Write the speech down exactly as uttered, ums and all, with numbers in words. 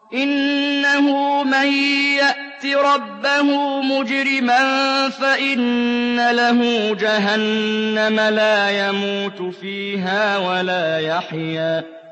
إِنَّهُ مَن يَأْتِ رَبَّهُ مُجْرِمًا فَإِنَّ لَهُ جَهَنَّمَ لَا يَمُوتُ فِيهَا وَلَا يَحْيَىٰ